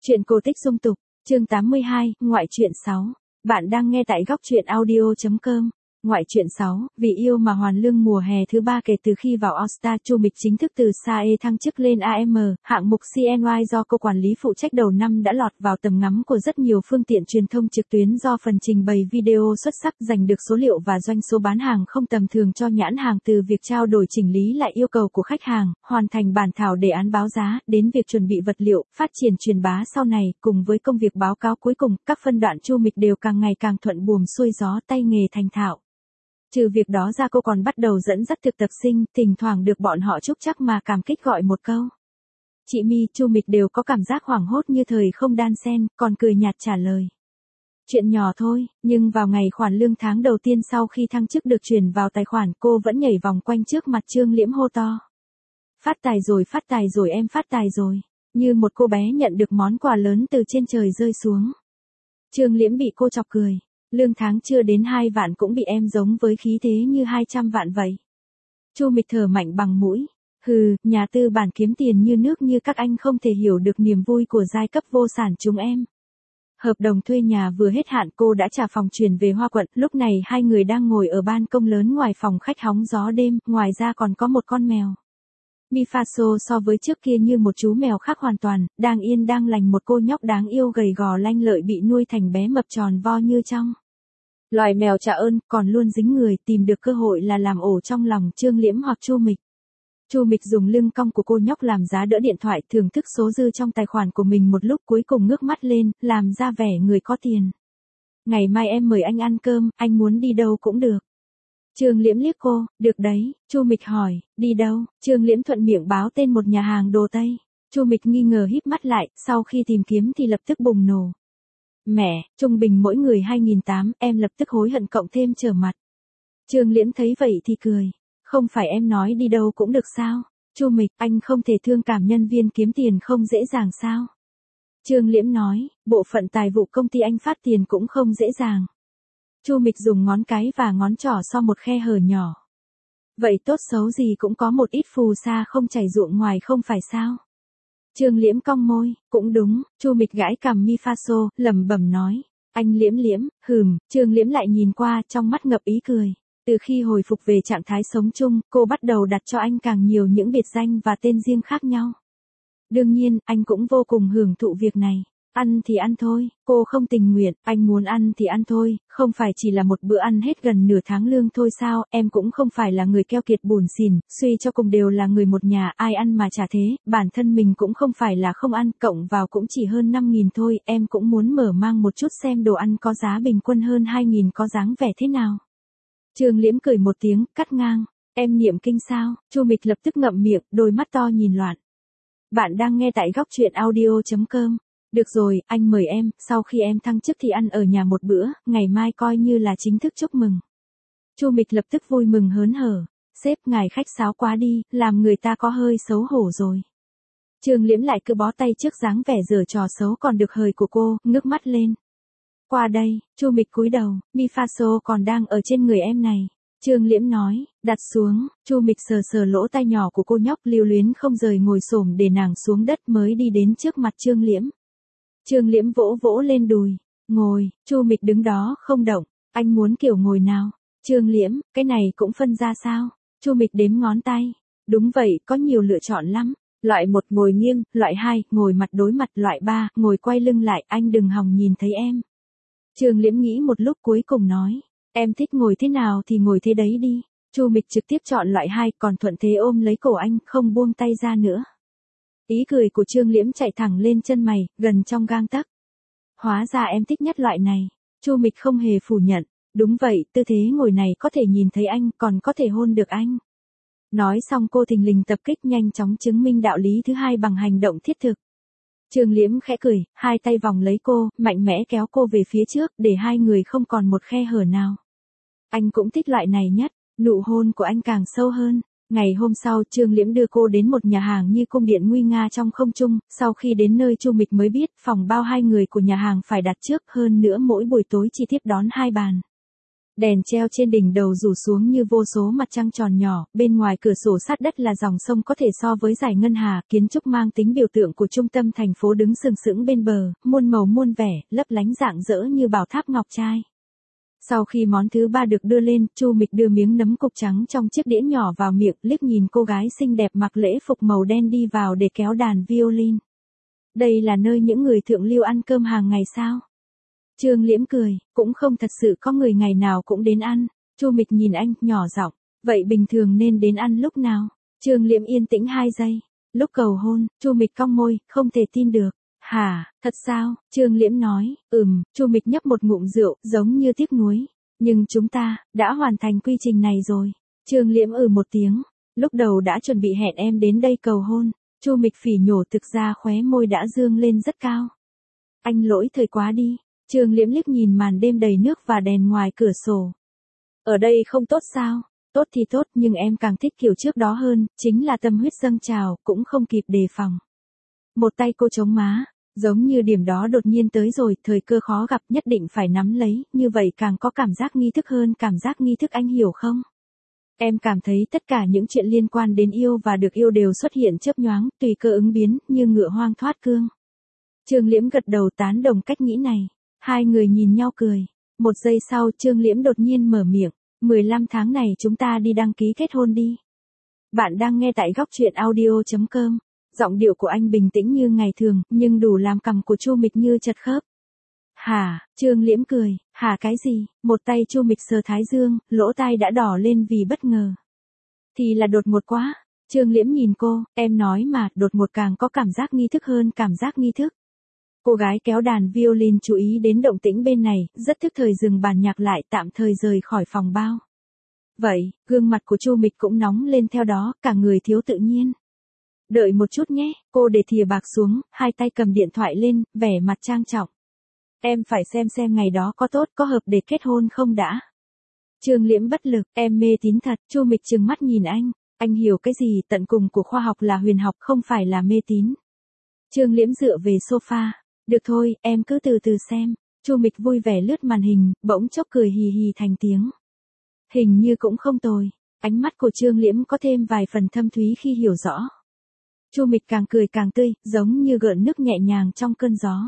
Chuyện cổ tích dung tục, chương 82, ngoại truyện 6. Bạn đang nghe tại góc truyện audio.com. Ngoại truyện 6, vì yêu mà hoàn lương mùa hè thứ 3 kể từ khi vào All Star, Chu Mịch chính thức từ SAE thăng chức lên AM, hạng mục CNY do cô quản lý phụ trách đầu năm đã lọt vào tầm ngắm của rất nhiều phương tiện truyền thông trực tuyến do phần trình bày video xuất sắc giành được số liệu và doanh số bán hàng không tầm thường cho nhãn hàng, từ việc trao đổi chỉnh lý lại yêu cầu của khách hàng, hoàn thành bản thảo đề án báo giá, đến việc chuẩn bị vật liệu, phát triển truyền bá sau này, cùng với công việc báo cáo cuối cùng, các phân đoạn Chu Mịch đều càng ngày càng thuận buồm xuôi gió, tay nghề thành thạo. Trừ việc đó ra, cô còn bắt đầu dẫn dắt thực tập sinh, thỉnh thoảng được bọn họ chúc chắc mà cảm kích gọi một câu chị My. Chu Mịch đều có cảm giác hoảng hốt như thời không đan xen, còn cười nhạt trả lời: chuyện nhỏ thôi. Nhưng vào ngày khoản lương tháng đầu tiên sau khi thăng chức được chuyển vào tài khoản, cô vẫn nhảy vòng quanh trước mặt Trương Liễm hô to: phát tài rồi em, phát tài rồi. Như một cô bé nhận được món quà lớn từ trên trời rơi xuống. Trương Liễm bị cô chọc cười: lương tháng chưa đến 2 vạn cũng bị em giống với khí thế như 200 vạn vậy. Chu Mịch thở mạnh bằng mũi: hừ, nhà tư bản kiếm tiền như nước như các anh không thể hiểu được niềm vui của giai cấp vô sản chúng em. Hợp đồng thuê nhà vừa hết hạn, cô đã trả phòng chuyển về Hoa Quận. Lúc này hai người đang ngồi ở ban công lớn ngoài phòng khách hóng gió đêm, ngoài ra còn có một con mèo. Mifaso so với trước kia như một chú mèo khác hoàn toàn, đang yên đang lành, một cô nhóc đáng yêu gầy gò lanh lợi bị nuôi thành bé mập tròn vo như trong. Loài mèo trả ơn, còn luôn dính người, tìm được cơ hội là làm ổ trong lòng Trương Liễm hoặc Chu Mịch. Chu Mịch dùng lưng cong của cô nhóc làm giá đỡ điện thoại, thưởng thức số dư trong tài khoản của mình một lúc, cuối cùng ngước mắt lên, làm ra vẻ người có tiền. Ngày mai em mời anh ăn cơm, anh muốn đi đâu cũng được. Trương Liễm liếc cô: được đấy. Chu Mịch hỏi: đi đâu? Trương Liễm thuận miệng báo tên một nhà hàng đồ Tây. Chu Mịch nghi ngờ híp mắt lại, sau khi tìm kiếm thì lập tức bùng nổ: mẹ, trung bình mỗi người 2.800, em lập tức hối hận cộng thêm trở mặt. Trương Liễm thấy vậy thì cười: không phải em nói đi đâu cũng được sao? Chu Mịch: anh không thể thương cảm nhân viên kiếm tiền không dễ dàng sao? Trương Liễm nói: bộ phận tài vụ công ty anh phát tiền cũng không dễ dàng. Chu Mịch dùng ngón cái và ngón trỏ so một khe hở nhỏ: vậy tốt xấu gì cũng có một ít phù sa không chảy ruộng ngoài không phải sao? Trương Liễm cong môi: cũng đúng. Chu Mịch gãi cằm Mifaso, lẩm bẩm nói: anh Liễm. Trương Liễm lại nhìn qua, trong mắt ngập ý cười. Từ khi hồi phục về trạng thái sống chung, cô bắt đầu đặt cho anh càng nhiều những biệt danh và tên riêng khác nhau. Đương nhiên, anh cũng vô cùng hưởng thụ việc này. Ăn thì ăn thôi, cô không tình nguyện. Anh muốn ăn thì ăn thôi, không phải chỉ là một bữa ăn hết gần nửa tháng lương thôi sao? Em cũng không phải là người keo kiệt bủn xỉn, suy cho cùng đều là người một nhà, ai ăn mà chả thế. Bản thân mình cũng không phải là không ăn, cộng vào cũng chỉ hơn 5.000 thôi. Em cũng muốn mở mang một chút xem đồ ăn có giá bình quân hơn 2.000 có dáng vẻ thế nào. Trương Liễm cười một tiếng, cắt ngang: em niệm kinh sao? Chu Mịch lập tức ngậm miệng, đôi mắt to nhìn loạn. Bạn đang nghe tại góc truyện audio.com. Được rồi, anh mời em, sau khi em thăng chức thì ăn ở nhà một bữa, ngày mai coi như là chính thức chúc mừng. Chu Mịch lập tức vui mừng hớn hở: sếp, ngài khách sáo quá đi, làm người ta có hơi xấu hổ rồi. Trương Liễm lại cứ bó tay trước dáng vẻ giở trò xấu còn được hời của cô, ngước mắt lên: qua đây. Chu Mịch cúi đầu: Mifaso còn đang ở trên người em này. Trương Liễm nói: đặt xuống. Chu Mịch sờ sờ lỗ tai nhỏ của cô nhóc, lưu luyến không rời ngồi xổm để nàng xuống đất mới đi đến trước mặt Trương Liễm. Trương Liễm vỗ vỗ lên đùi: ngồi. Chu Mịch đứng đó không động. Anh muốn kiểu ngồi nào? Trương Liễm: cái này cũng phân ra sao? Chu Mịch đếm ngón tay: đúng vậy, có nhiều lựa chọn lắm. Loại 1 ngồi nghiêng, loại 2 ngồi mặt đối mặt, loại 3 ngồi quay lưng lại, anh đừng hòng nhìn thấy em. Trương Liễm nghĩ một lúc cuối cùng nói: em thích ngồi thế nào thì ngồi thế đấy đi. Chu Mịch trực tiếp chọn loại 2, còn thuận thế ôm lấy cổ anh, không buông tay ra nữa. Ý cười của Trương Liễm chạy thẳng lên chân mày, gần trong gang tấc. Hóa ra em thích nhất loại này. Chu Mịch không hề phủ nhận: đúng vậy, tư thế ngồi này có thể nhìn thấy anh, còn có thể hôn được anh. Nói xong cô thình lình tập kích, nhanh chóng chứng minh đạo lý thứ hai bằng hành động thiết thực. Trương Liễm khẽ cười, hai tay vòng lấy cô, mạnh mẽ kéo cô về phía trước, để hai người không còn một khe hở nào. Anh cũng thích loại này nhất, nụ hôn của anh càng sâu hơn. Ngày hôm sau, Trương Liễm đưa cô đến một nhà hàng như cung điện nguy nga trong không trung. Sau khi đến nơi, Chu Mịch mới biết phòng bao hai người của nhà hàng phải đặt trước, hơn nữa mỗi buổi tối chỉ tiếp đón 2 bàn. Đèn treo trên đỉnh đầu rủ xuống như vô số mặt trăng tròn nhỏ, bên ngoài cửa sổ sát đất là dòng sông có thể so với dải ngân hà, kiến trúc mang tính biểu tượng của trung tâm thành phố đứng sừng sững bên bờ, muôn màu muôn vẻ, lấp lánh rạng rỡ như bảo tháp ngọc trai. Sau khi món thứ ba được đưa lên, Chu Mịch đưa miếng nấm cục trắng trong chiếc đĩa nhỏ vào miệng, liếc nhìn cô gái xinh đẹp mặc lễ phục màu đen đi vào để kéo đàn violin. Đây là nơi những người thượng lưu ăn cơm hàng ngày sao? Trương Liễm cười, cũng không thật sự có người ngày nào cũng đến ăn. Chu Mịch nhìn anh, nhỏ giọng, vậy bình thường nên đến ăn lúc nào? Trương Liễm yên tĩnh 2 giây. Lúc cầu hôn, Chu Mịch cong môi, không thể tin được. Hả, thật sao? Trương Liễm nói, Chu Mịch nhấp một ngụm rượu, giống như tiếc nuối. Nhưng chúng ta, đã hoàn thành quy trình này rồi. Trương Liễm một tiếng, lúc đầu đã chuẩn bị hẹn em đến đây cầu hôn. Chu Mịch phỉ nhổ thực ra khóe môi đã dương lên rất cao. Anh lỗi thời quá đi. Trương Liễm liếc nhìn màn đêm đầy nước và đèn ngoài cửa sổ. Ở đây không tốt sao? Tốt thì tốt nhưng em càng thích kiểu trước đó hơn, chính là tâm huyết dâng trào, cũng không kịp đề phòng. Một tay cô chống má, giống như điểm đó đột nhiên tới rồi, thời cơ khó gặp nhất định phải nắm lấy, như vậy càng có cảm giác nghi thức hơn cảm giác nghi thức anh hiểu không? Em cảm thấy tất cả những chuyện liên quan đến yêu và được yêu đều xuất hiện chớp nhoáng, tùy cơ ứng biến, như ngựa hoang thoát cương. Trương Liễm gật đầu tán đồng cách nghĩ này. Hai người nhìn nhau cười. Một giây sau Trương Liễm đột nhiên mở miệng. 15 tháng này chúng ta đi đăng ký kết hôn đi. Bạn đang nghe tại góc truyện audio.com. Giọng điệu của anh bình tĩnh như ngày thường, nhưng đủ làm cằm của Chu Mịch như chật khớp. Hả, Trương Liễm cười, hả cái gì? Một tay Chu Mịch sờ thái dương, lỗ tai đã đỏ lên vì bất ngờ. Thì là đột ngột quá. Trương Liễm nhìn cô, em nói mà, đột ngột càng có cảm giác nghi thức hơn cảm giác nghi thức. Cô gái kéo đàn violin chú ý đến động tĩnh bên này, rất thức thời dừng bàn nhạc lại, tạm thời rời khỏi phòng bao. Vậy, gương mặt của Chu Mịch cũng nóng lên theo đó, cả người thiếu tự nhiên. Đợi một chút nhé, cô để thìa bạc xuống, hai tay cầm điện thoại lên, vẻ mặt trang trọng. Em phải xem ngày đó có tốt, có hợp để kết hôn không đã. Trương Liễm bất lực, em mê tín thật. Chu Mịch trừng mắt nhìn anh hiểu cái gì, tận cùng của khoa học là huyền học, không phải là mê tín. Trương Liễm dựa về sofa. Được thôi, em cứ từ từ xem. Chu Mịch vui vẻ lướt màn hình, bỗng chốc cười hì hì thành tiếng. Hình như cũng không tồi. Ánh mắt của Trương Liễm có thêm vài phần thâm thúy khi hiểu rõ. Chu Mịch càng cười càng tươi, giống như gợn nước nhẹ nhàng trong cơn gió.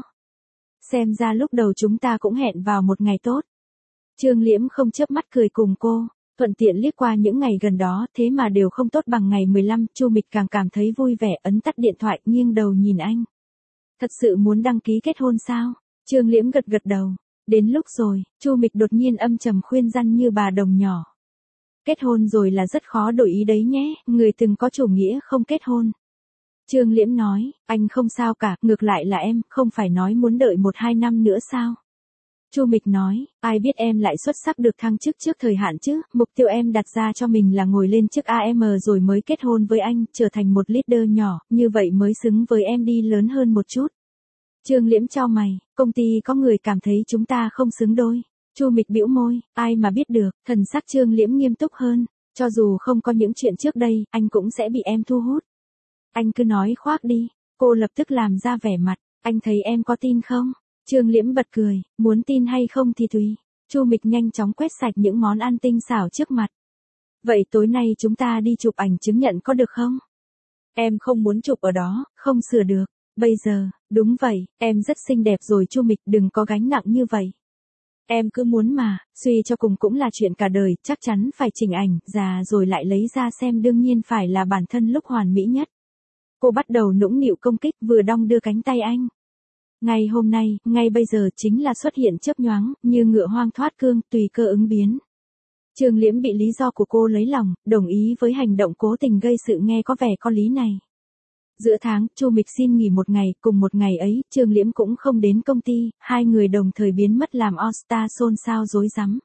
Xem ra lúc đầu chúng ta cũng hẹn vào một ngày tốt. Trương Liễm không chớp mắt cười cùng cô, thuận tiện liếc qua những ngày gần đó, thế mà đều không tốt bằng ngày 15, Chu Mịch càng cảm thấy vui vẻ, ấn tắt điện thoại, nghiêng đầu nhìn anh. Thật sự muốn đăng ký kết hôn sao? Trương Liễm gật đầu. Đến lúc rồi, Chu Mịch đột nhiên âm trầm khuyên răn như bà đồng nhỏ. Kết hôn rồi là rất khó đổi ý đấy nhé, người từng có chủ nghĩa không kết hôn. Trương Liễm nói, anh không sao cả, ngược lại là em, không phải nói muốn đợi 1-2 năm nữa sao? Chu Mịch nói, ai biết em lại xuất sắc được thăng chức trước thời hạn chứ, mục tiêu em đặt ra cho mình là ngồi lên chức AM rồi mới kết hôn với anh, trở thành một leader nhỏ, như vậy mới xứng với em đi lớn hơn một chút. Trương Liễm chau mày, công ty có người cảm thấy chúng ta không xứng đôi. Chu Mịch bĩu môi, ai mà biết được, thần sắc Trương Liễm nghiêm túc hơn, cho dù không có những chuyện trước đây, anh cũng sẽ bị em thu hút. Anh cứ nói khoác đi, cô lập tức làm ra vẻ mặt, anh thấy em có tin không? Trương Liễm bật cười, muốn tin hay không thì tùy. Chu Mịch nhanh chóng quét sạch những món ăn tinh xảo trước mặt. Vậy tối nay chúng ta đi chụp ảnh chứng nhận có được không? Em không muốn chụp ở đó, không sửa được. Bây giờ, đúng vậy, em rất xinh đẹp rồi Chu Mịch, đừng có gánh nặng như vậy. Em cứ muốn mà, suy cho cùng cũng là chuyện cả đời, chắc chắn phải chỉnh ảnh, già rồi lại lấy ra xem, đương nhiên phải là bản thân lúc hoàn mỹ nhất. Cô bắt đầu nũng nịu công kích, vừa đong đưa cánh tay anh. Ngày hôm nay, ngay bây giờ chính là xuất hiện chớp nhoáng, như ngựa hoang thoát cương, tùy cơ ứng biến. Trương Liễm bị lý do của cô lấy lòng, đồng ý với hành động cố tình gây sự nghe có vẻ có lý này. Giữa tháng, Chu Mịch xin nghỉ một ngày, cùng một ngày ấy, Trương Liễm cũng không đến công ty, hai người đồng thời biến mất làm all-star xôn xao rối rắm.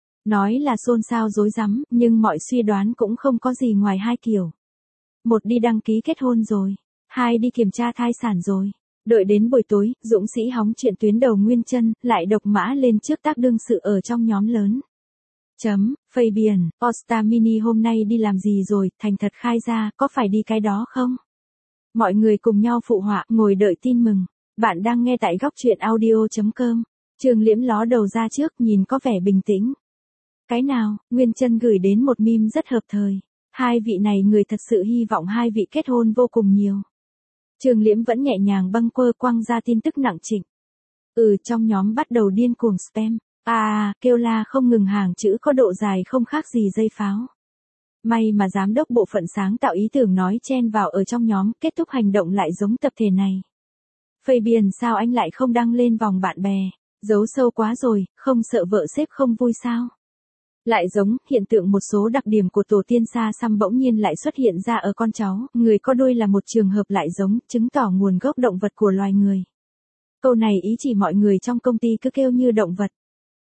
Nói là xôn xao rối rắm, nhưng mọi suy đoán cũng không có gì ngoài hai kiểu. Một đi đăng ký kết hôn rồi, hai đi kiểm tra thai sản rồi. Đợi đến buổi tối, dũng sĩ hóng chuyện tuyến đầu nguyên chân, lại độc mã lên trước tác đương sự ở trong nhóm lớn. Fabian, All-Star Mini hôm nay đi làm gì rồi, thành thật khai ra, có phải đi cái đó không? Mọi người cùng nhau phụ họa, ngồi đợi tin mừng. Bạn đang nghe tại góc truyện audio.com. Trương Liễm ló đầu ra trước, nhìn có vẻ bình tĩnh. Cái nào? Nguyên Chân gửi đến một meme rất hợp thời. Hai vị này người thật sự hy vọng hai vị kết hôn vô cùng nhiều. Trương Liễm vẫn nhẹ nhàng bâng quơ quăng ra tin tức nặng trịch. Trong nhóm bắt đầu điên cuồng spam. Kêu la không ngừng, hàng chữ có độ dài không khác gì dây pháo. May mà giám đốc bộ phận sáng tạo ý tưởng nói chen vào ở trong nhóm, kết thúc hành động lại giống tập thể này. Fabian, sao anh lại không đăng lên vòng bạn bè? Giấu sâu quá rồi, không sợ vợ sếp không vui sao? Lại giống, hiện tượng một số đặc điểm của tổ tiên xa xăm bỗng nhiên lại xuất hiện ra ở con cháu, người có đôi là một trường hợp lại giống, chứng tỏ nguồn gốc động vật của loài người. Câu này ý chỉ mọi người trong công ty cứ kêu như động vật.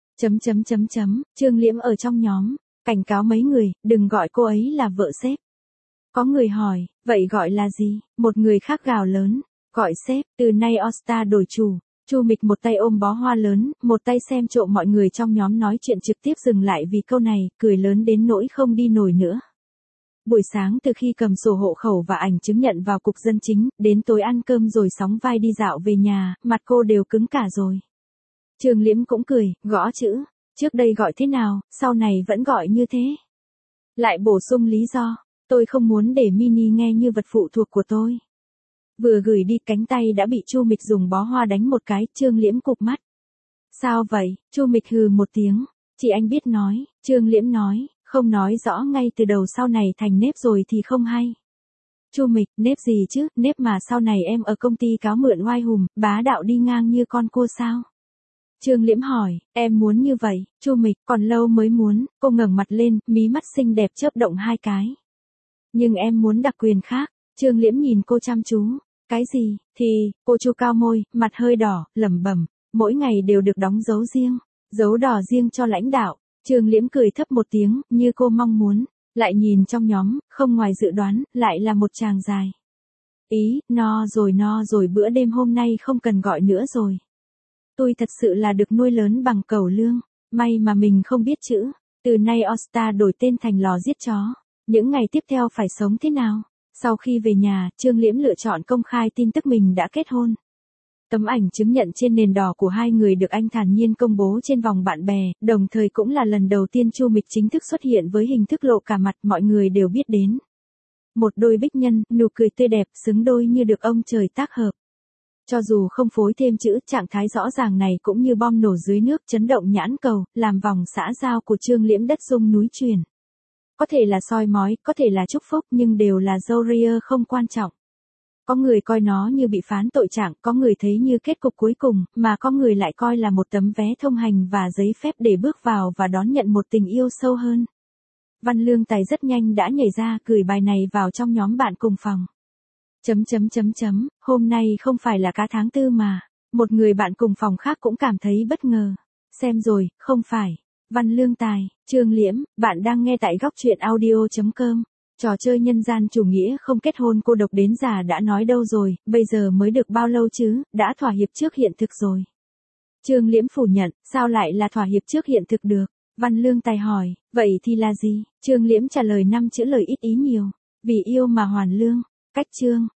Trương Liễm ở trong nhóm, cảnh cáo mấy người, đừng gọi cô ấy là vợ sếp. Có người hỏi, vậy gọi là gì? Một người khác gào lớn, gọi sếp, từ nay All-Star đổi chủ. Chu Mịch một tay ôm bó hoa lớn, một tay xem trộm mọi người trong nhóm nói chuyện trực tiếp dừng lại vì câu này, cười lớn đến nỗi không đi nổi nữa. Buổi sáng từ khi cầm sổ hộ khẩu và ảnh chứng nhận vào cục dân chính, đến tối ăn cơm rồi sóng vai đi dạo về nhà, mặt cô đều cứng cả rồi. Trương Liễm cũng cười, gõ chữ, trước đây gọi thế nào, sau này vẫn gọi như thế. Lại bổ sung lý do, tôi không muốn để Mini nghe như vật phụ thuộc của tôi. Vừa gửi đi cánh tay đã bị Chu Mịch dùng bó hoa đánh một cái, Trương Liễm cụp mắt. Sao vậy? Chu Mịch hừ một tiếng, chỉ anh biết nói, Trương Liễm nói, không nói rõ ngay từ đầu sau này thành nếp rồi thì không hay. Chu Mịch, nếp gì chứ, nếp mà sau này em ở công ty cáo mượn oai hùng, bá đạo đi ngang như con cua sao? Trương Liễm hỏi, em muốn như vậy, Chu Mịch, còn lâu mới muốn, cô ngẩng mặt lên, mí mắt xinh đẹp chớp động hai cái. Nhưng em muốn đặc quyền khác, Trương Liễm nhìn cô chăm chú, cái gì, cô chu cao môi, mặt hơi đỏ, lẩm bẩm, mỗi ngày đều được đóng dấu riêng, dấu đỏ riêng cho lãnh đạo. Trương Liễm cười thấp một tiếng, như cô mong muốn, lại nhìn trong nhóm, không ngoài dự đoán, lại là một chàng dài. No rồi, bữa đêm hôm nay không cần gọi nữa rồi. Tôi thật sự là được nuôi lớn bằng cẩu lương, may mà mình không biết chữ, từ nay All-Star đổi tên thành lò giết chó. Những ngày tiếp theo phải sống thế nào? Sau khi về nhà, Trương Liễm lựa chọn công khai tin tức mình đã kết hôn. Tấm ảnh chứng nhận trên nền đỏ của hai người được anh thản nhiên công bố trên vòng bạn bè, đồng thời cũng là lần đầu tiên Chu Mịch chính thức xuất hiện với hình thức lộ cả mặt, mọi người đều biết đến. Một đôi bích nhân, nụ cười tươi đẹp, xứng đôi như được ông trời tác hợp. Cho dù không phối thêm chữ, trạng thái rõ ràng này cũng như bom nổ dưới nước, chấn động nhãn cầu, làm vòng xã giao của Trương Liễm đất rung núi chuyển. Có thể là soi mói, có thể là chúc phúc, nhưng đều là dâu ria không quan trọng. Có người coi nó như bị phán tội trạng, có người thấy như kết cục cuối cùng, mà có người lại coi là một tấm vé thông hành và giấy phép để bước vào và đón nhận một tình yêu sâu hơn. Văn Lương Tài rất nhanh đã nhảy ra gửi bài này vào trong nhóm bạn cùng phòng. Hôm nay không phải là cá tháng 4 mà. Một người bạn cùng phòng khác cũng cảm thấy bất ngờ. Xem rồi, không phải. Văn Lương Tài, Trương Liễm, bạn đang nghe tại góc truyện audio.com. Trò chơi nhân gian chủ nghĩa không kết hôn cô độc đến già đã nói đâu rồi, bây giờ mới được bao lâu chứ, đã thỏa hiệp trước hiện thực rồi. Trương Liễm phủ nhận, sao lại là thỏa hiệp trước hiện thực được? Văn Lương Tài hỏi, vậy thì là gì? Trương Liễm trả lời 5 chữ lời ít ý nhiều. Vì yêu mà hoàn lương. Cách chương.